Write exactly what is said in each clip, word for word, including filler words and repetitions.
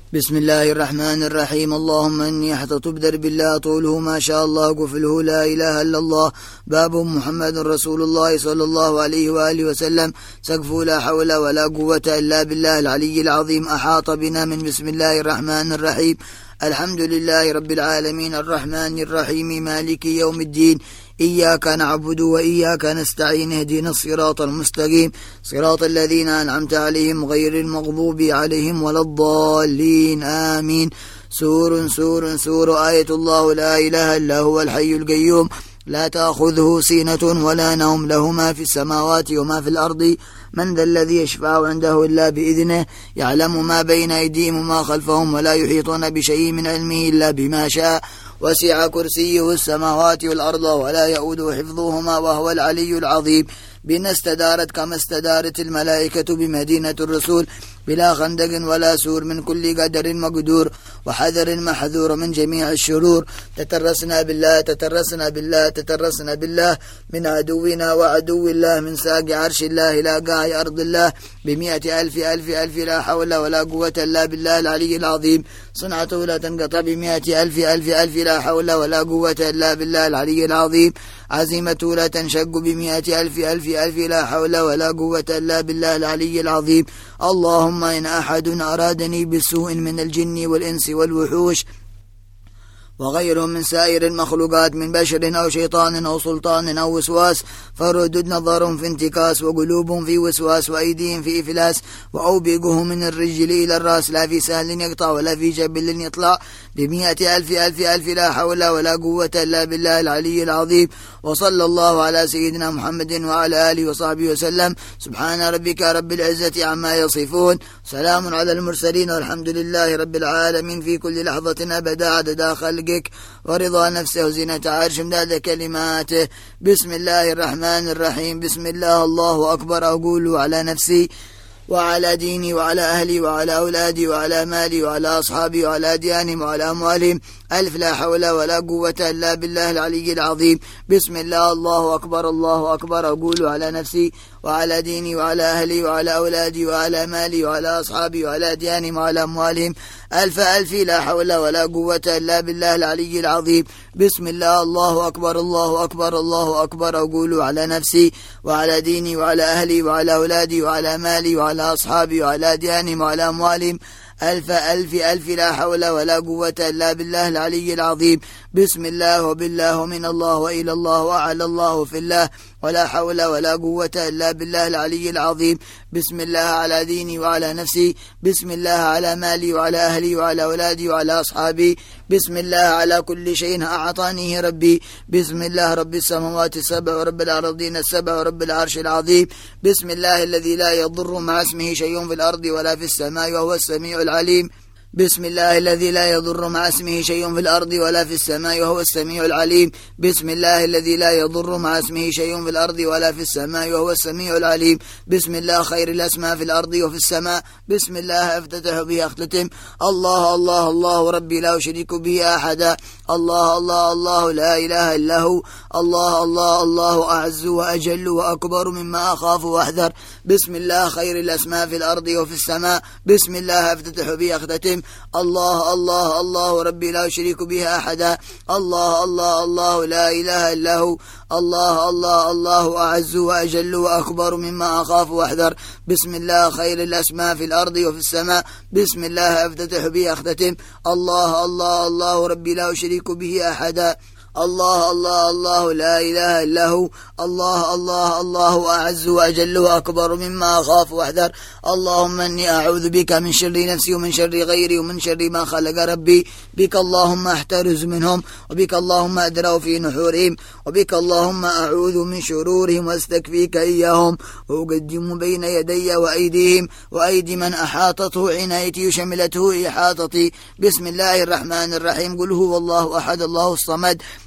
بسم الله الرحمن الرحيم. اللهم إني أحتط بدرب الله طوله ما شاء الله قفله لا إله إلا الله. باب محمد رسول الله صلى الله عليه وآله وسلم. سقف لا حول ولا قوة إلا بالله العلي العظيم. أحاط بنا من بسم الله الرحمن الرحيم. الحمد لله رب العالمين الرحمن الرحيم مالك يوم الدين. إياك نعبد وإياك نستعين. اهدنا الصراط المستقيم صراط الذين أنعمت عليهم غير المغضوب عليهم ولا الضالين آمين. سور سور سور آية الله لا إله إلا هو الحي القيوم لا تأخذه سينة ولا نوم له ما في السماوات وما في الأرض من ذا الذي يشفع عنده إلا بإذنه يعلم ما بين أيديهم وما خلفهم ولا يحيطون بشيء من علمه إلا بما شاء وسع كرسيه السماوات والأرض ولا يؤوده حفظهما وهو العلي العظيم. بنا استدارت كما استدارت الملائكة بمدينة الرسول بلا خندق ولا سور من كل قدر مقدور وحذر محذور من جميع الشرور. تترسنا بالله تترسنا بالله تترسنا بالله من عدونا وعدو الله من ساق عرش الله إلى قاع أرض الله بمئة ألف ألف ألف لا حول ولا قوة إلا بالله العلي العظيم. صنعته لا تنقطع بمئة ألف ألف ألف لا حول ولا قوة إلا بالله العلي العظيم. عزيمته لا تنشق بمئة ألف ألف ألف لا حول ولا قوة إلا بالله العلي العظيم. اللهم إن أحد أرادني بسوء من الجن والإنس والوحوش وغيرهم من سائر المخلوقات من بشر أو شيطان أو سلطان أو وسواس فردد نظرهم في انتكاس وقلوبهم في وسواس وأيديهم في إفلاس وأوبقه من الرجل إلى الرأس لا في سهل يقطع ولا في جبل يطلع بمئة ألف ألف ألف لا حول ولا قوة إلا بالله العلي العظيم. وصلى الله على سيدنا محمد وعلى آله وصحبه وسلم. سبحان ربك رب العزة عما يصفون سلام على المرسلين والحمد لله رب العالمين في كل لحظة أبدا عدد خلقك ورضا نفسه وزينة عرش امداد كلماته. بسم الله الرحمن الرحيم. بسم الله الله أكبر. أقول على نفسي وعلى ديني وعلى أهلي وعلى أولادي وعلى مالي وعلى أصحابي وعلى أديانهم وعلى أموالهم ألف لا حول ولا قوة إلا بالله العلي العظيم. بسم الله الله أكبر الله أكبر. أقول على نفسي وعلى ديني وعلى أهلي وعلى أولادي وعلى مالي وعلى أصحابي وعلى أديانهم وعلى أموالهم ألف ألف لا حول ولا قوة إلا بالله العلي العظيم. بسم الله الله أكبر الله أكبر الله أكبر. أقول على نفسي وعلى ديني وعلى أهلي وعلى أولادي وعلى مالي وعلى أصحابي وعلى أديانهم وعلى أموالهم ألف ألف ألف لا حول ولا قوة إلا بالله العلي العظيم. بسم الله وبالله ومن الله وإلى الله وعلى الله في الله ولا حول ولا قوة إلا بالله العلي العظيم. بسم الله على ديني وعلى نفسي. بسم الله على مالي وعلى أهلي وعلى أولادي وعلى أصحابي. بسم الله على كل شيء أعطانيه ربي. بسم الله رب السماوات السبع ورب الأرضين السبع ورب العرش العظيم. بسم الله الذي لا يضر مع اسمه شيء في الأرض ولا في السماء وهو السميع العليم. بسم الله الذي لا يضر مع اسمه شيء في الأرض ولا في السماء وهو السميع العليم. بسم الله الذي لا يضر مع اسمه شيء في الأرض ولا في السماء وهو السميع العليم. بسم الله خير الأسماء في الأرض وفي السماء. بسم الله افتتح به أختتم. الله الله الله ربي لا أشرك به أحدا. الله الله الله لا إله إلا هو. الله الله الله أعز وأجل وأكبر مما أخاف وأحذر. بسم الله خير الأسماء في الأرض وفي السماء. بسم الله افتتح به أختتم. الله الله الله ربي لا أشرك به أحدا. الله الله الله لا إله إلا هو. الله الله الله أعز وأجل وأكبر مما أخاف وأحذر. بسم الله خير الأسماء في الأرض وفي السماء. بسم الله افتتح به أختتم. الله الله الله ربي لا أشرك به أحدا. الله الله الله لا إله إلا هو. الله الله الله أعز وأجل وأكبر مما أخاف وأحذر. اللهم إني أعوذ بك من شر نفسي ومن شر غيري ومن شر ما خلق ربي. بك اللهم أحترز منهم وبك اللهم أدرأ في نحورهم وبك اللهم أعوذ من شرورهم واستكفيك إياهم وأقدم بين يدي وأيديهم وأيدي من أحاطته عنايتي شملته إحاطتي. بسم الله الرحمن الرحيم. قل هو الله أحد الله الصمد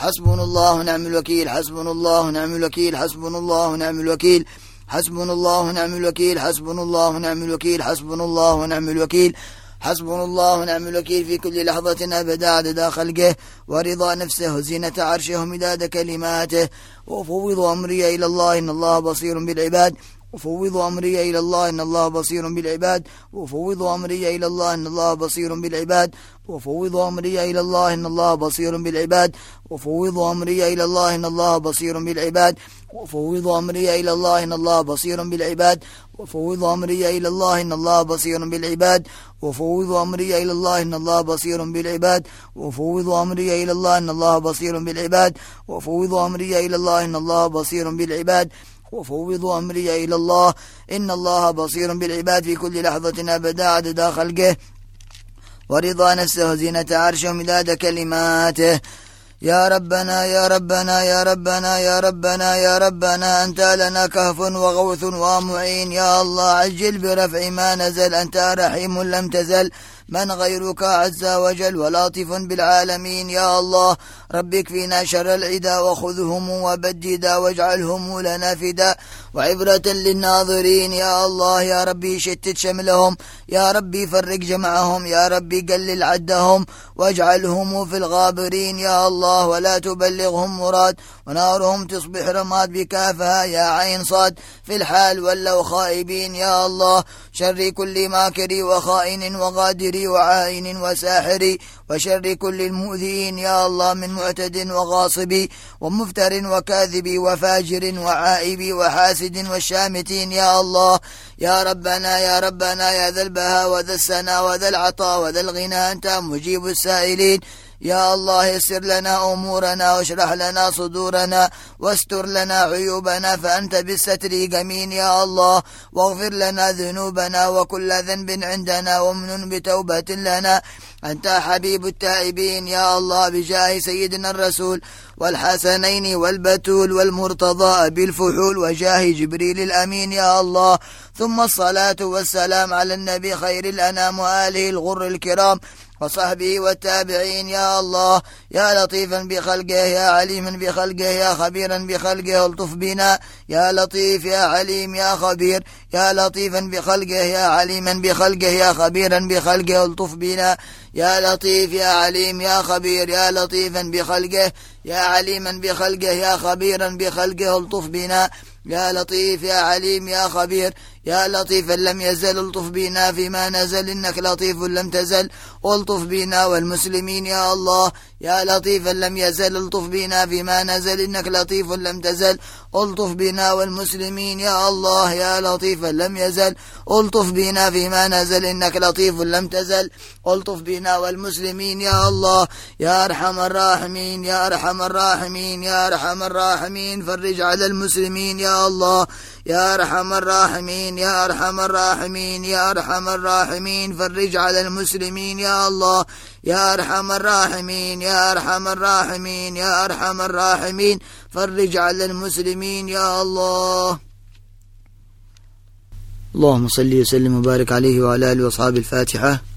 حسبنا الله ونعم الوكيل حسبنا الله ونعم الوكيل حسبنا الله ونعم الوكيل حسبنا الله ونعم الوكيل حسبنا الله ونعم الوكيل حسبنا الله ونعم الوكيل حسبنا الله ونعم الوكيل في كل لحظة أبدا عدد خلقه ورضا نفسه وزينة عرشه ومداد كلماته. وأفوض أمري إلى الله إن الله بصير بالعباد وفوض أمري إلى الله إن الله بصير بالعباد وفوض أمري إلى الله إن الله بصير بالعباد وفوض أمري إلى الله إن الله بصير بالعباد وفوض أمري إلى الله إن الله بصير بالعباد وفوض أمري إلى الله إن الله بصير بالعباد وفوض أمري إلى الله إن الله بصير بالعباد وفوض أمري إلى الله إن الله بصير بالعباد وفوض أمري إلى الله إن الله بصير بالعباد وفوض أمري إلى الله إن الله بصير بالعباد وفوض أمري إلى الله إن الله بصير بالعباد في كل لحظة أبدا عدد خلقه ورضا نفسه وزينة عرشه ومداد كلماته. يا ربنا يا ربنا يا ربنا يا ربنا يا ربنا أنت لنا كهف وغوث ومعين. يا الله عجل برفع ما نزل أنت رحيم لم تزل من غيرك عز وجل ولطيف بالعالمين. يا الله ربك فينا شر العدا وخذهم وبددا واجعلهم لنا فدا وعبرة للناظرين. يا الله يا ربي شتت شملهم يا ربي فرق جمعهم يا ربي قلل عدهم واجعلهم في الغابرين. يا الله ولا تبلغهم مراد ونارهم تصبح رماد بكافها يا عين صاد في الحال ولوا خائبين. يا الله شر كل ماكر وخائن وغادر وعائن وساحر وشر كل المؤذين. يا الله من معتد وغاصب ومفتر وكاذب وفاجر وعائب وحاسد والشامتين. يا الله يا ربنا يا ربنا يا ذا البهاء وذا السنا وذا العطاء وذا الغنى أنت مجيب السائلين. يا الله يسر لنا أمورنا واشرح لنا صدورنا واستر لنا عيوبنا فأنت بالستر جميل. يا الله واغفر لنا ذنوبنا وكل ذنب عندنا ومن بتوبة لنا أنت حبيب التائبين. يا الله بجاه سيدنا الرسول والحسنين والبتول والمرتضى بالفحول وجاه جبريل الأمين. يا الله ثم الصلاة والسلام على النبي خير الأنام وآله الغر الكرام وصحبه والتابعين. يا الله يا لطيفا بخلقه يا عليما بخلقه يا خبيرا بخلقه الطف بنا. يا لطيف يا عليم يا خبير يا لطيفا بخلقه يا عليما بخلقه يا خبيرا بخلقه الطف بنا. يا لطيف يا عليم يا خبير يا لطيفا بخلقه يا عليما بخلقه يا خبيرا بخلقه الطف بنا. يا لطيف يا عليم يا خبير يا لطيفا لم يزل الطف بنا فيما نزل إنك لطيف لم تزل الطف بنا والمسلمين. يا الله يا لطيفا لم يزل الطف بنا فيما نزل إنك لطيف لم تزل الطف بنا والمسلمين. يا الله يا لطيفا لم يزل الطف بنا فيما نزل إنك لطيف لم تزل الطف بنا والمسلمين. يا الله يا أرحم الراحمين يا أرحم الراحمين يا أرحم الراحمين فرج على المسلمين. يا الله يا أرحم الراحمين يا أرحم الراحمين يا أرحم الراحمين فرج على المسلمين. يا الله يا أرحم الراحمين يا أرحم الراحمين يا أرحم الراحمين فرج على المسلمين. يا الله اللهم صل وسلم وبارك عليه وعلى آله وأصحابه. الفاتحة.